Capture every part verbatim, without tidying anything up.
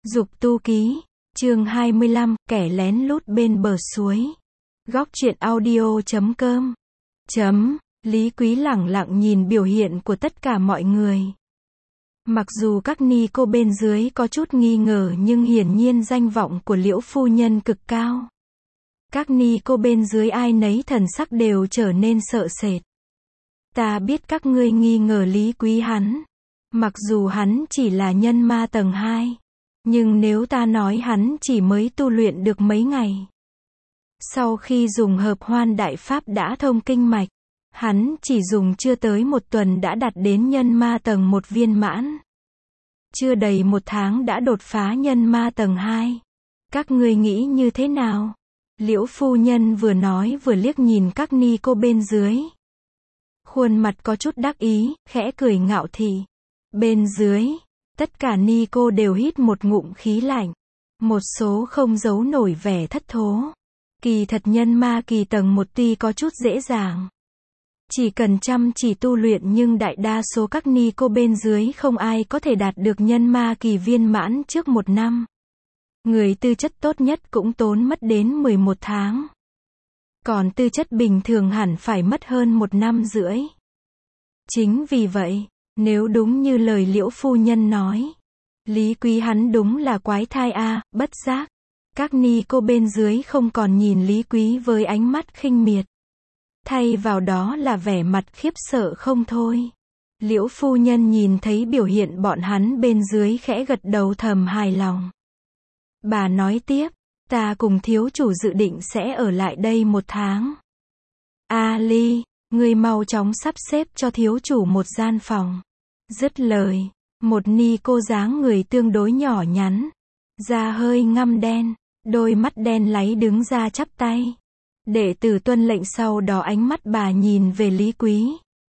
Dục tu ký, chương hai mươi lăm, kẻ lén lút bên bờ suối. Góc truyện audio chấm com. Chấm, Lý Quý lẳng lặng nhìn biểu hiện của tất cả mọi người. Mặc dù các ni cô bên dưới có chút nghi ngờ nhưng hiển nhiên danh vọng của Liễu phu nhân cực cao. Các ni cô bên dưới ai nấy thần sắc đều trở nên sợ sệt. Ta biết các ngươi nghi ngờ Lý Quý hắn. Mặc dù hắn chỉ là nhân ma tầng hai. Nhưng nếu ta nói hắn chỉ mới tu luyện được mấy ngày. Sau khi dùng hợp hoan đại pháp đã thông kinh mạch. Hắn chỉ dùng chưa tới một tuần đã đạt đến nhân ma tầng một viên mãn. Chưa đầy một tháng đã đột phá nhân ma tầng hai. Các ngươi nghĩ như thế nào? Liễu phu nhân vừa nói vừa liếc nhìn các ni cô bên dưới. Khuôn mặt có chút đắc ý, khẽ cười ngạo thị. Bên dưới, tất cả ni cô đều hít một ngụm khí lạnh. Một số không giấu nổi vẻ thất thố. Kỳ thật nhân ma kỳ tầng một tuy có chút dễ dàng. Chỉ cần chăm chỉ tu luyện nhưng đại đa số các ni cô bên dưới không ai có thể đạt được nhân ma kỳ viên mãn trước một năm. Người tư chất tốt nhất cũng tốn mất đến mười một tháng. Còn tư chất bình thường hẳn phải mất hơn một năm rưỡi. Chính vì vậy, nếu đúng như lời Liễu phu nhân nói, Lý Quý hắn đúng là quái thai a, à, bất giác. Các ni cô bên dưới không còn nhìn Lý Quý với ánh mắt khinh miệt. Thay vào đó là vẻ mặt khiếp sợ không thôi. Liễu phu nhân nhìn thấy biểu hiện bọn hắn bên dưới khẽ gật đầu thầm hài lòng. Bà nói tiếp, ta cùng thiếu chủ dự định sẽ ở lại đây một tháng. Ali, ngươi mau chóng sắp xếp cho thiếu chủ một gian phòng. Dứt lời, một ni cô dáng người tương đối nhỏ nhắn, da hơi ngăm đen, đôi mắt đen láy đứng ra chắp tay. Đệ tử tuân lệnh, sau đó ánh mắt bà nhìn về Lý Quý.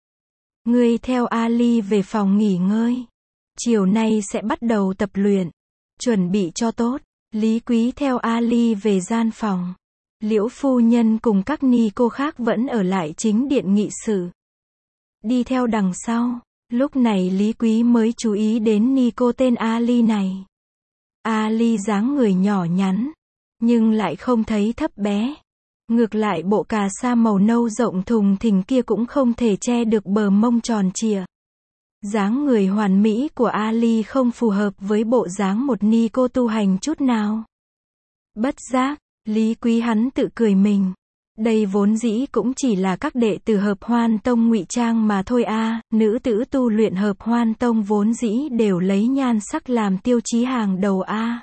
Ngươi theo Ali về phòng nghỉ ngơi. Chiều nay sẽ bắt đầu tập luyện. Chuẩn bị cho tốt. Lý Quý theo Ali về gian phòng. Liễu phu nhân cùng các ni cô khác vẫn ở lại chính điện nghị sự. Đi theo đằng sau. Lúc này Lý Quý mới chú ý đến ni cô tên Ali này. Ali dáng người nhỏ nhắn, nhưng lại không thấy thấp bé. Ngược lại bộ cà sa màu nâu rộng thùng thình kia cũng không thể che được bờ mông tròn trịa. Dáng người hoàn mỹ của Ali không phù hợp với bộ dáng một ni cô tu hành chút nào. Bất giác, Lý Quý hắn tự cười mình. Đây vốn dĩ cũng chỉ là các đệ tử hợp hoan tông ngụy trang mà thôi a, à, nữ tử tu luyện hợp hoan tông vốn dĩ đều lấy nhan sắc làm tiêu chí hàng đầu a. À.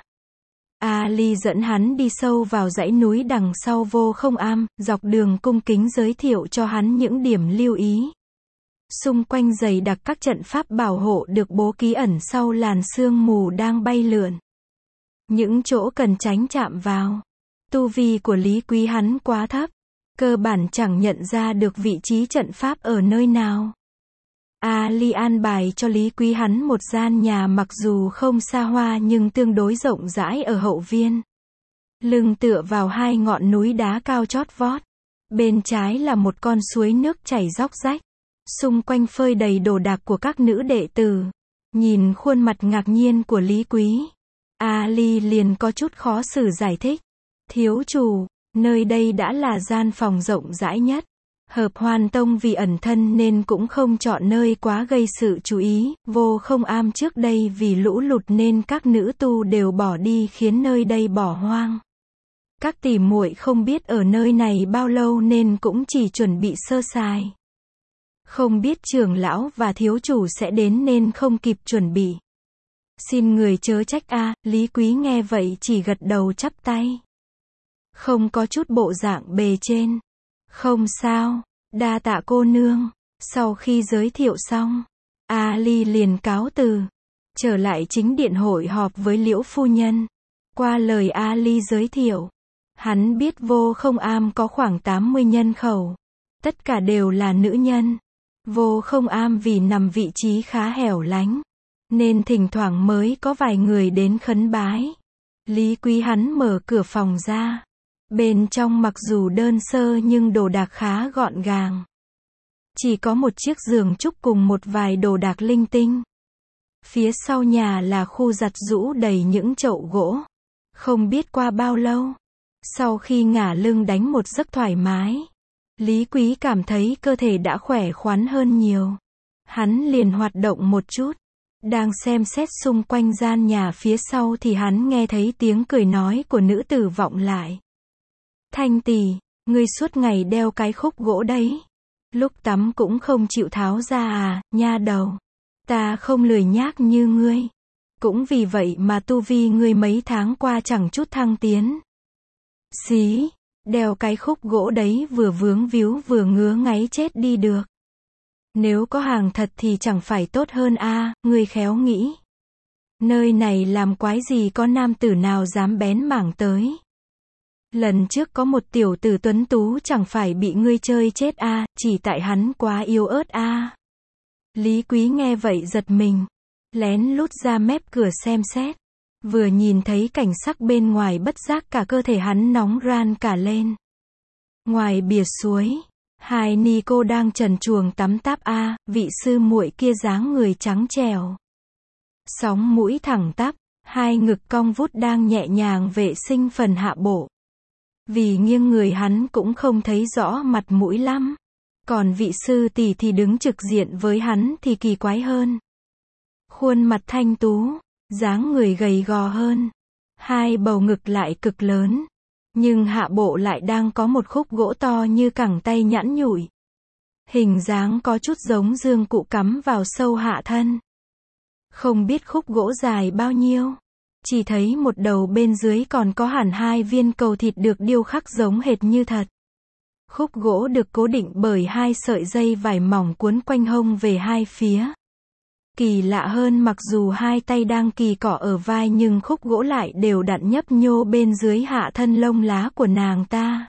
Ali dẫn hắn đi sâu vào dãy núi đằng sau Vô Không Am, dọc đường cung kính giới thiệu cho hắn những điểm lưu ý. Xung quanh dày đặc các trận pháp bảo hộ được bố ký ẩn sau làn sương mù đang bay lượn. Những chỗ cần tránh chạm vào. Tu vi của Lý Quý hắn quá thấp, cơ bản chẳng nhận ra được vị trí trận pháp ở nơi nào. Ali an bài cho Lý Quý hắn một gian nhà mặc dù không xa hoa nhưng tương đối rộng rãi ở hậu viên. Lưng tựa vào hai ngọn núi đá cao chót vót. Bên trái là một con suối nước chảy róc rách. Xung quanh phơi đầy đồ đạc của các nữ đệ tử. Nhìn khuôn mặt ngạc nhiên của Lý Quý, Ali liền có chút khó xử giải thích. Thiếu chủ, nơi đây đã là gian phòng rộng rãi nhất. Hợp hoan tông vì ẩn thân nên cũng không chọn nơi quá gây sự chú ý. Vô Không Am trước đây vì lũ lụt nên các nữ tu đều bỏ đi khiến nơi đây bỏ hoang. Các tỷ muội không biết ở nơi này bao lâu nên cũng chỉ chuẩn bị sơ sài. Không biết trưởng lão và thiếu chủ sẽ đến nên không kịp chuẩn bị. Xin người chớ trách a. À, Lý Quý nghe vậy chỉ gật đầu chắp tay. Không có chút bộ dạng bề trên. Không sao, đa tạ cô nương. Sau khi giới thiệu xong, Ali liền cáo từ, trở lại chính điện hội họp với Liễu phu nhân. Qua lời Ali giới thiệu, hắn biết Vô Không Am có khoảng tám mươi nhân khẩu. Tất cả đều là nữ nhân. Vô Không Am vì nằm vị trí khá hẻo lánh, nên thỉnh thoảng mới có vài người đến khấn bái. Lý Quý hắn mở cửa phòng ra. Bên trong mặc dù đơn sơ nhưng đồ đạc khá gọn gàng. Chỉ có một chiếc giường trúc cùng một vài đồ đạc linh tinh. Phía sau nhà là khu giặt giũ đầy những chậu gỗ. Không biết qua bao lâu, sau khi ngả lưng đánh một giấc thoải mái, Lý Quý cảm thấy cơ thể đã khỏe khoắn hơn nhiều. Hắn liền hoạt động một chút. Đang xem xét xung quanh gian nhà phía sau thì hắn nghe thấy tiếng cười nói của nữ tử vọng lại. Thanh tỷ, ngươi suốt ngày đeo cái khúc gỗ đấy. Lúc tắm cũng không chịu tháo ra à, nha đầu. Ta không lười nhác như ngươi. Cũng vì vậy mà tu vi ngươi mấy tháng qua chẳng chút thăng tiến. Xí, đeo cái khúc gỗ đấy vừa vướng víu vừa ngứa ngáy chết đi được. Nếu có hàng thật thì chẳng phải tốt hơn a, à, ngươi khéo nghĩ. Nơi này làm quái gì có nam tử nào dám bén mảng tới. Lần trước có một tiểu tử tuấn tú chẳng phải bị ngươi chơi chết a, à, chỉ tại hắn quá yếu ớt a. À. Lý Quý nghe vậy giật mình, lén lút ra mép cửa xem xét. Vừa nhìn thấy cảnh sắc bên ngoài bất giác cả cơ thể hắn nóng ran cả lên. Ngoài bìa suối, hai ni cô đang trần truồng tắm táp a, à, vị sư muội kia dáng người trắng trẻo. Sóng mũi thẳng tắp, hai ngực cong vút đang nhẹ nhàng vệ sinh phần hạ bộ. Vì nghiêng người hắn cũng không thấy rõ mặt mũi lắm. Còn vị sư tỷ thì đứng trực diện với hắn thì kỳ quái hơn. Khuôn mặt thanh tú, dáng người gầy gò hơn. Hai bầu ngực lại cực lớn. Nhưng hạ bộ lại đang có một khúc gỗ to như cẳng tay nhẵn nhụi. Hình dáng có chút giống dương cụ cắm vào sâu hạ thân. Không biết khúc gỗ dài bao nhiêu. Chỉ thấy một đầu bên dưới còn có hẳn hai viên cầu thịt được điêu khắc giống hệt như thật. Khúc gỗ được cố định bởi hai sợi dây vải mỏng cuốn quanh hông về hai phía. Kỳ lạ hơn, mặc dù hai tay đang kỳ cọ ở vai nhưng khúc gỗ lại đều đặn nhấp nhô bên dưới hạ thân lông lá của nàng ta.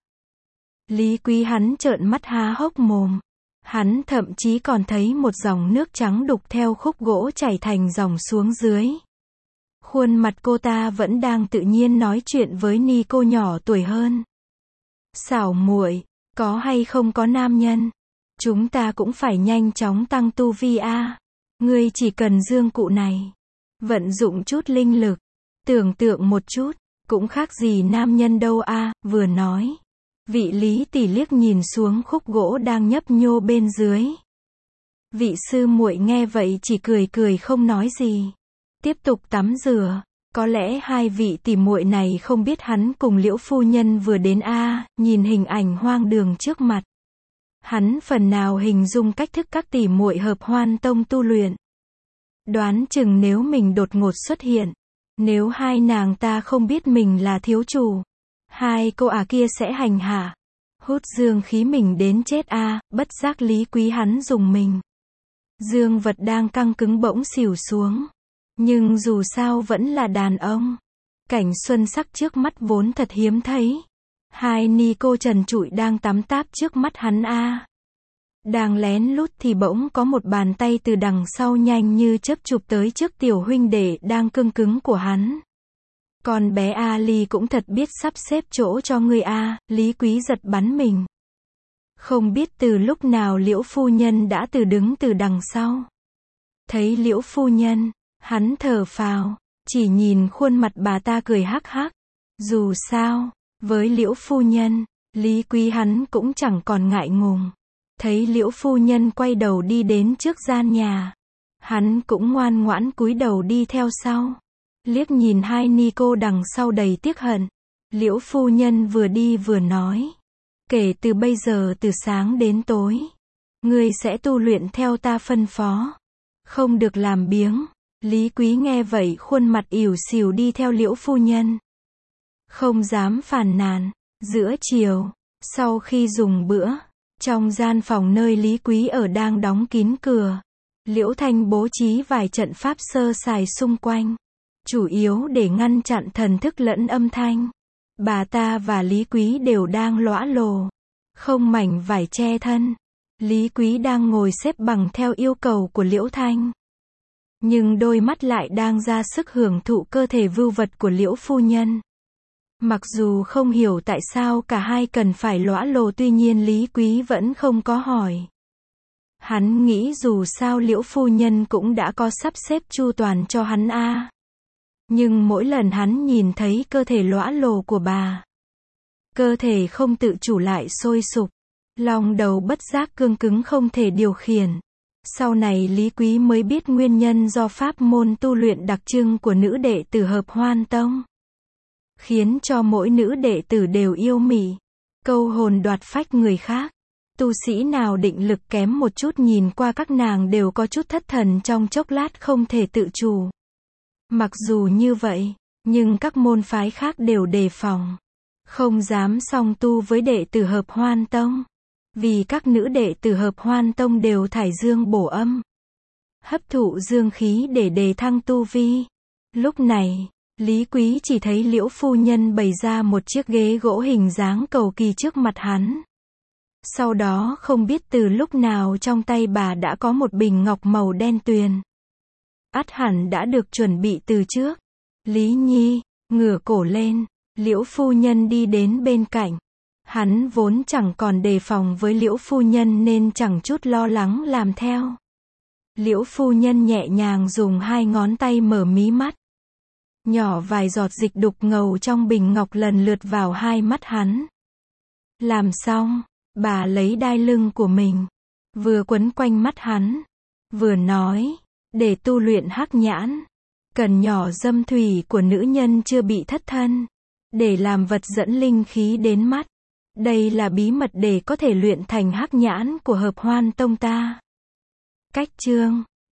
Lý Quý hắn trợn mắt há hốc mồm. Hắn thậm chí còn thấy một dòng nước trắng đục theo khúc gỗ chảy thành dòng xuống dưới. Khuôn mặt cô ta vẫn đang tự nhiên nói chuyện với ni cô nhỏ tuổi hơn. Xảo muội, có hay không có nam nhân? Chúng ta cũng phải nhanh chóng tăng tu vi a. À. Ngươi chỉ cần dương cụ này, vận dụng chút linh lực, tưởng tượng một chút, cũng khác gì nam nhân đâu a. À. Vừa nói, vị Lý tỷ liếc nhìn xuống khúc gỗ đang nhấp nhô bên dưới. Vị sư muội nghe vậy chỉ cười cười không nói gì. Tiếp tục tắm rửa. Có lẽ hai vị tỷ muội này không biết hắn cùng Liễu phu nhân vừa đến a, à, nhìn hình ảnh hoang đường trước mặt. Hắn phần nào hình dung cách thức các tỷ muội hợp hoan tông tu luyện. Đoán chừng nếu mình đột ngột xuất hiện, nếu hai nàng ta không biết mình là thiếu chủ, hai cô ả à kia sẽ hành hạ, hút dương khí mình đến chết a, à, bất giác Lý Quý hắn dùng mình. Dương vật đang căng cứng bỗng xỉu xuống. Nhưng dù sao vẫn là đàn ông. Cảnh xuân sắc trước mắt vốn thật hiếm thấy. Hai ni cô trần trụi đang tắm táp trước mắt hắn a. À. Đang lén lút thì bỗng có một bàn tay từ đằng sau nhanh như chớp chụp tới trước tiểu huynh đệ đang cương cứng của hắn. Con bé Ali cũng thật biết sắp xếp chỗ cho người a, à, Lý Quý giật bắn mình. Không biết từ lúc nào Liễu phu nhân đã từ đứng từ đằng sau. Thấy Liễu phu nhân, hắn thở phào, chỉ nhìn khuôn mặt bà ta cười hắc hắc. Dù sao, với Liễu phu nhân, Lý Quý hắn cũng chẳng còn ngại ngùng. Thấy Liễu phu nhân quay đầu đi đến trước gian nhà, hắn cũng ngoan ngoãn cúi đầu đi theo sau. Liếc nhìn hai ni cô đằng sau đầy tiếc hận. Liễu phu nhân vừa đi vừa nói. Kể từ bây giờ từ sáng đến tối, ngươi sẽ tu luyện theo ta phân phó. Không được làm biếng. Lý Quý nghe vậy khuôn mặt ỉu xìu đi theo Liễu phu nhân. Không dám phàn nàn. Giữa chiều, sau khi dùng bữa, trong gian phòng nơi Lý Quý ở đang đóng kín cửa. Liễu Thanh bố trí vài trận pháp sơ sài xung quanh, chủ yếu để ngăn chặn thần thức lẫn âm thanh. Bà ta và Lý Quý đều đang lõa lồ, không mảnh vải che thân. Lý Quý đang ngồi xếp bằng theo yêu cầu của Liễu Thanh. Nhưng đôi mắt lại đang ra sức hưởng thụ cơ thể vưu vật của Liễu phu nhân. Mặc dù không hiểu tại sao cả hai cần phải lõa lồ, tuy nhiên Lý Quý vẫn không có hỏi. Hắn nghĩ dù sao Liễu phu nhân cũng đã có sắp xếp chu toàn cho hắn a. Nhưng mỗi lần hắn nhìn thấy cơ thể lõa lồ của bà, cơ thể không tự chủ lại sôi sục, lòng đầu bất giác cương cứng không thể điều khiển. Sau này Lý Quý mới biết nguyên nhân do pháp môn tu luyện đặc trưng của nữ đệ tử Hợp Hoan Tông, khiến cho mỗi nữ đệ tử đều yêu mị, câu hồn đoạt phách người khác. Tu sĩ nào định lực kém một chút nhìn qua các nàng đều có chút thất thần trong chốc lát không thể tự chủ. Mặc dù như vậy, nhưng các môn phái khác đều đề phòng, không dám song tu với đệ tử Hợp Hoan Tông. Vì các nữ đệ tử Hợp Hoan Tông đều thải dương bổ âm, hấp thụ dương khí để đề thăng tu vi. Lúc này, Lý Quý chỉ thấy Liễu phu nhân bày ra một chiếc ghế gỗ hình dáng cầu kỳ trước mặt hắn. Sau đó không biết từ lúc nào trong tay bà đã có một bình ngọc màu đen tuyền. Ắt hẳn đã được chuẩn bị từ trước. Lý Nhi, ngửa cổ lên, Liễu phu nhân đi đến bên cạnh. Hắn vốn chẳng còn đề phòng với Liễu phu nhân nên chẳng chút lo lắng làm theo. Liễu phu nhân nhẹ nhàng dùng hai ngón tay mở mí mắt. Nhỏ vài giọt dịch đục ngầu trong bình ngọc lần lượt vào hai mắt hắn. Làm xong, bà lấy đai lưng của mình, vừa quấn quanh mắt hắn, vừa nói, để tu luyện hắc nhãn, cần nhỏ dâm thủy của nữ nhân chưa bị thất thân, để làm vật dẫn linh khí đến mắt. Đây là bí mật để có thể luyện thành hắc nhãn của Hợp Hoan Tông ta. Cách chương